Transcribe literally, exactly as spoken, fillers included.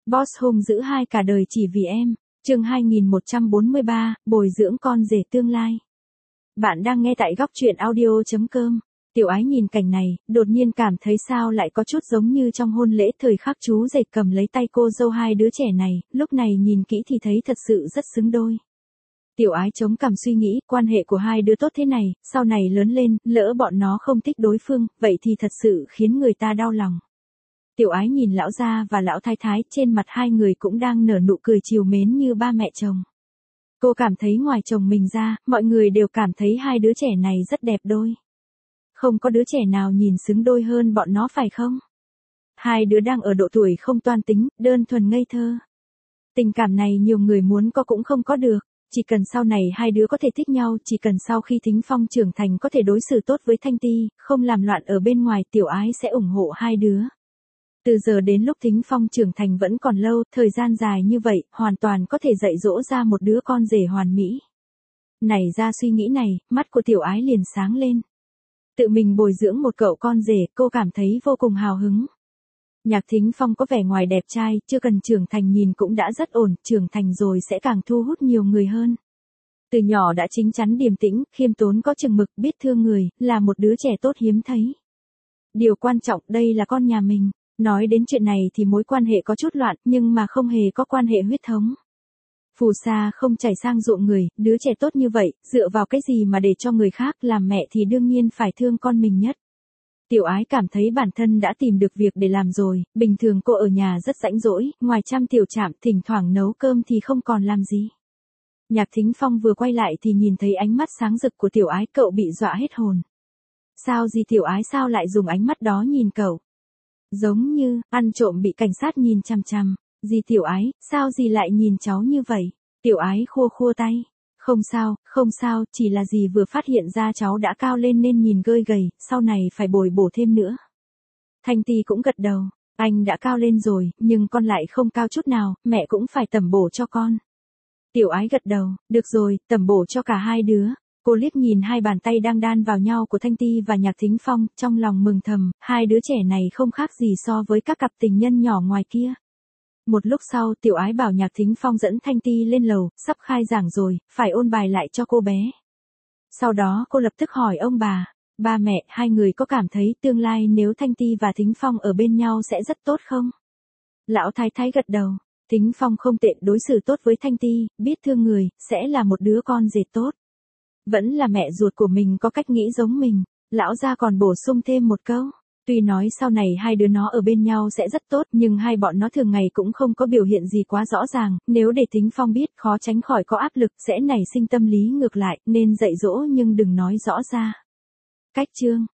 Boss hung dữ hai cả đời chỉ vì em. Chương hai nghìn một trăm bốn mươi ba, bồi dưỡng con rể tương lai. Bạn đang nghe tại góc truyện audio chấm com. Tiểu Ái nhìn cảnh này, đột nhiên cảm thấy sao lại có chút giống như trong hôn lễ thời khắc chú rể cầm lấy tay cô dâu hai đứa trẻ này, lúc này nhìn kỹ thì thấy thật sự rất xứng đôi. Tiểu Ái chống cằm suy nghĩ, quan hệ của hai đứa tốt thế này, sau này lớn lên, lỡ bọn nó không thích đối phương, vậy thì thật sự khiến người ta đau lòng. Tiểu Ái nhìn lão gia và lão thái thái, trên mặt hai người cũng đang nở nụ cười trìu mến như ba mẹ chồng. Cô cảm thấy ngoài chồng mình ra, mọi người đều cảm thấy hai đứa trẻ này rất đẹp đôi. Không có đứa trẻ nào nhìn xứng đôi hơn bọn nó phải không? Hai đứa đang ở độ tuổi không toan tính, đơn thuần ngây thơ. Tình cảm này nhiều người muốn có cũng không có được. Chỉ cần sau này hai đứa có thể thích nhau, chỉ cần sau khi Thính Phong trưởng thành có thể đối xử tốt với Thanh Ti, không làm loạn ở bên ngoài, Tiểu Ái sẽ ủng hộ hai đứa. Từ giờ đến lúc Thính Phong trưởng thành vẫn còn lâu, thời gian dài như vậy, hoàn toàn có thể dạy dỗ ra một đứa con rể hoàn mỹ. Nảy ra suy nghĩ này, mắt của Tiểu Ái liền sáng lên. Tự mình bồi dưỡng một cậu con rể, cô cảm thấy vô cùng hào hứng. Nhạc Thính Phong có vẻ ngoài đẹp trai, chưa cần trưởng thành nhìn cũng đã rất ổn, trưởng thành rồi sẽ càng thu hút nhiều người hơn. Từ nhỏ đã chín chắn điềm tĩnh, khiêm tốn có chừng mực, biết thương người, là một đứa trẻ tốt hiếm thấy. Điều quan trọng đây là con nhà mình. Nói đến chuyện này thì mối quan hệ có chút loạn, nhưng mà không hề có quan hệ huyết thống. Phù sa không chảy sang ruộng người, đứa trẻ tốt như vậy, dựa vào cái gì mà để cho người khác, làm mẹ thì đương nhiên phải thương con mình nhất. Tiểu Ái cảm thấy bản thân đã tìm được việc để làm rồi, bình thường cô ở nhà rất rãnh rỗi, ngoài chăm tiểu trạm, thỉnh thoảng nấu cơm thì không còn làm gì. Nhạc Thính Phong vừa quay lại thì nhìn thấy ánh mắt sáng rực của Tiểu Ái, cậu bị dọa hết hồn. Sao gì Tiểu Ái sao lại dùng ánh mắt đó nhìn cậu? Giống như, ăn trộm bị cảnh sát nhìn chằm chằm. Dì Tiểu Ái, sao dì lại nhìn cháu như vậy? Tiểu Ái khua khua tay. Không sao, không sao, chỉ là dì vừa phát hiện ra cháu đã cao lên nên nhìn gơi gầy, sau này phải bồi bổ thêm nữa. Thanh Ti cũng gật đầu. Anh đã cao lên rồi, nhưng con lại không cao chút nào, mẹ cũng phải tẩm bổ cho con. Tiểu Ái gật đầu, được rồi, tẩm bổ cho cả hai đứa. Cô liếc nhìn hai bàn tay đang đan vào nhau của Thanh Ti và Nhạc Thính Phong, trong lòng mừng thầm, hai đứa trẻ này không khác gì so với các cặp tình nhân nhỏ ngoài kia. Một lúc sau, Tiểu Ái bảo Nhạc Thính Phong dẫn Thanh Ti lên lầu, sắp khai giảng rồi, phải ôn bài lại cho cô bé. Sau đó cô lập tức hỏi ông bà, ba mẹ, hai người có cảm thấy tương lai nếu Thanh Ti và Thính Phong ở bên nhau sẽ rất tốt không? Lão thái thái gật đầu, Thính Phong không tệ, đối xử tốt với Thanh Ti, biết thương người, sẽ là một đứa con rể tốt. Vẫn là mẹ ruột của mình có cách nghĩ giống mình. Lão gia còn bổ sung thêm một câu. Tuy nói sau này hai đứa nó ở bên nhau sẽ rất tốt, nhưng hai bọn nó thường ngày cũng không có biểu hiện gì quá rõ ràng, nếu để Thính Phong biết khó tránh khỏi có áp lực, sẽ nảy sinh tâm lý ngược lại, nên dạy dỗ nhưng đừng nói rõ ra. Cách chương